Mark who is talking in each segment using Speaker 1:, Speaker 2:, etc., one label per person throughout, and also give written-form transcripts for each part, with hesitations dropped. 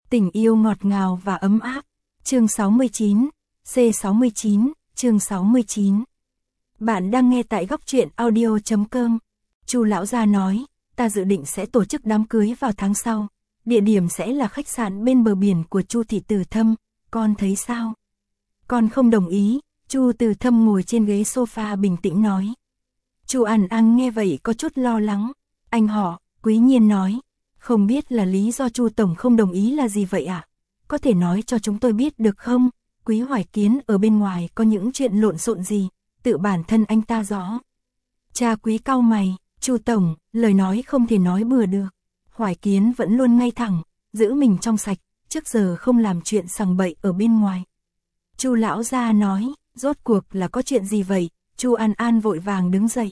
Speaker 1: Tình yêu ngọt ngào và ấm áp. Chương 69, C69, chương 69. Bạn đang nghe tại góc truyện audio.com. Chu lão gia nói, ta dự định sẽ tổ chức đám cưới vào tháng sau. Địa điểm sẽ là khách sạn bên bờ biển của Chu thị Từ Thâm, con thấy sao? Con không đồng ý, Chu Từ Thâm ngồi trên ghế sofa bình tĩnh nói. Chu An An nghe vậy có chút lo lắng. Anh họ, Quý Nhiên nói, không biết là lý do Chu tổng không đồng ý là gì vậy ạ? Có thể nói cho chúng tôi biết được không? Quý Hoài Kiến ở bên ngoài có những chuyện lộn xộn gì, tự bản thân anh ta rõ. Cha Quý cau mày, Chu tổng, lời nói không thể nói bừa được. Hoài Kiến vẫn luôn ngay thẳng, giữ mình trong sạch, trước giờ không làm chuyện sằng bậy ở bên ngoài. Chu lão gia nói, rốt cuộc là có chuyện gì vậy? Chu An An vội vàng đứng dậy.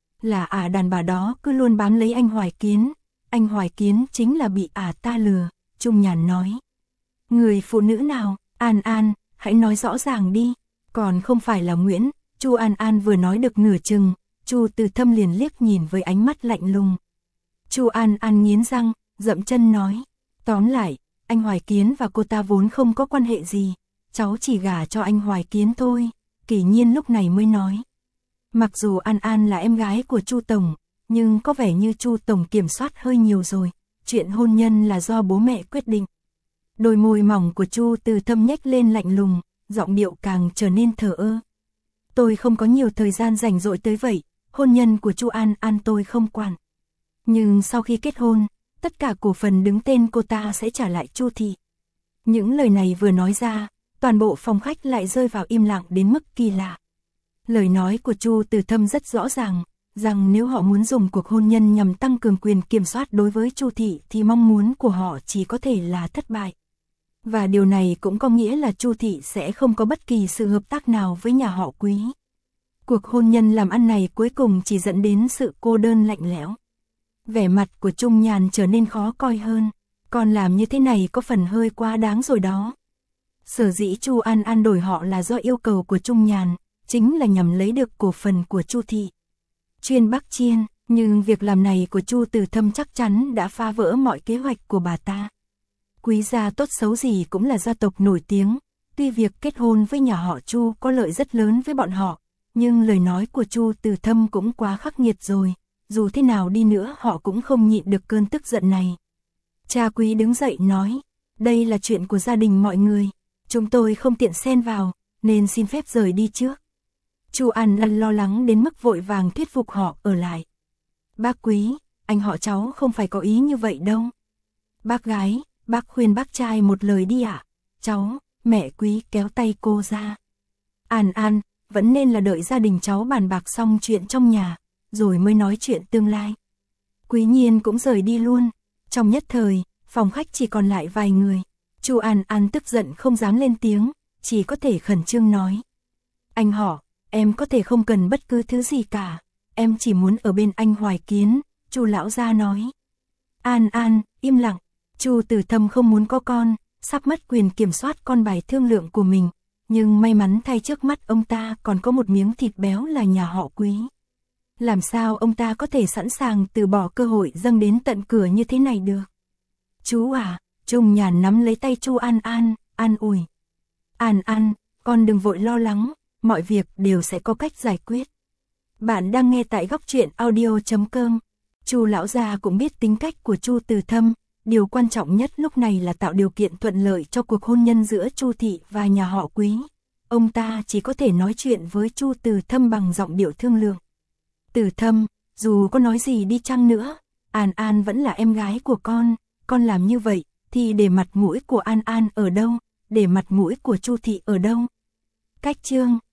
Speaker 1: Là đàn bà đó cứ luôn bám lấy anh Hoài Kiến. Anh Hoài Kiến chính là bị ta lừa, Trung Nhàn nói. Người phụ nữ nào? An An, hãy nói rõ ràng đi. Còn không phải là Nguyễn. Chu An An vừa nói được nửa chừng, Chu Từ Thâm liền liếc nhìn với ánh mắt lạnh lùng. Chu An An nghiến răng, dậm chân nói. Tóm lại, anh Hoài Kiến và cô ta vốn không có quan hệ gì. Cháu chỉ gả cho anh Hoài Kiến thôi. Kỳ Nhiên lúc này mới nói. Mặc dù An An là em gái của Chu tổng, nhưng có vẻ như Chu tổng kiểm soát hơi nhiều rồi. Chuyện hôn nhân là do bố mẹ quyết định. Đôi môi mỏng của Chu Từ Thâm nhếch lên lạnh lùng, giọng điệu càng trở nên thờ ơ. Tôi không có nhiều thời gian rảnh rỗi tới vậy, hôn nhân của Chu An An tôi không quản. Nhưng sau khi kết hôn, tất cả cổ phần đứng tên cô ta sẽ trả lại Chu thị. Những lời này vừa nói ra, toàn bộ phòng khách lại rơi vào im lặng đến mức kỳ lạ. Lời nói của Chu Từ Thâm rất rõ ràng, rằng nếu họ muốn dùng cuộc hôn nhân nhằm tăng cường quyền kiểm soát đối với Chu thị thì mong muốn của họ chỉ có thể là thất bại. Và điều này cũng có nghĩa là Chu thị sẽ không có bất kỳ sự hợp tác nào với nhà họ Quý. Cuộc hôn nhân làm ăn này cuối cùng chỉ dẫn đến sự cô đơn lạnh lẽo. Vẻ mặt của Trung Nhàn trở nên khó coi hơn, còn làm như thế này có phần hơi quá đáng rồi đó. Sở dĩ Chu An An đổi họ là do yêu cầu của Trung Nhàn, chính là nhằm lấy được cổ phần của Chu thị. Chuyên Bắc Chiên, nhưng việc làm này của Chu Từ Thâm chắc chắn đã phá vỡ mọi kế hoạch của bà ta. Quý gia tốt xấu gì cũng là gia tộc nổi tiếng, tuy việc kết hôn với nhà họ Chu có lợi rất lớn với bọn họ, nhưng lời nói của Chu Từ Thâm cũng quá khắc nghiệt rồi, dù thế nào đi nữa họ cũng không nhịn được cơn tức giận này. Cha Quý đứng dậy nói, đây là chuyện của gia đình mọi người, chúng tôi không tiện xen vào, nên xin phép rời đi trước. Chu An Lan lo lắng đến mức vội vàng thuyết phục họ ở lại. Bác Quý, anh họ cháu không phải có ý như vậy đâu. Bác gái, bác khuyên bác trai một lời đi ạ. Cháu, mẹ Quý kéo tay cô ra. An An, vẫn nên là đợi gia đình cháu bàn bạc xong chuyện trong nhà, rồi mới nói chuyện tương lai. Quý Nhiên cũng rời đi luôn. Trong nhất thời, phòng khách chỉ còn lại vài người. Chu An An tức giận không dám lên tiếng, chỉ có thể khẩn trương nói. Anh họ, em có thể không cần bất cứ thứ gì cả, em chỉ muốn ở bên anh Hoài Kiến, Chu lão gia nói. An An, im lặng, Chu Từ Thâm không muốn có con, sắp mất quyền kiểm soát con bài thương lượng của mình, nhưng may mắn thay trước mắt ông ta còn có một miếng thịt béo là nhà họ Quý. Làm sao ông ta có thể sẵn sàng từ bỏ cơ hội dâng đến tận cửa như thế này được? Chú à, Trung Nhàn nắm lấy tay Chu An An, an ủi. An An, con đừng vội lo lắng, mọi việc đều sẽ có cách giải quyết. Bạn đang nghe tại góc truyện audio.com. Chu lão gia cũng biết tính cách của Chu Từ Thâm, điều quan trọng nhất lúc này là tạo điều kiện thuận lợi cho cuộc hôn nhân giữa Chu thị và nhà họ Quý. Ông ta chỉ có thể nói chuyện với Chu Từ Thâm bằng giọng điệu thương lượng. Từ Thâm, dù có nói gì đi chăng nữa, An An vẫn là em gái của con làm như vậy thì để mặt mũi của An An ở đâu, để mặt mũi của Chu thị ở đâu? Cách chương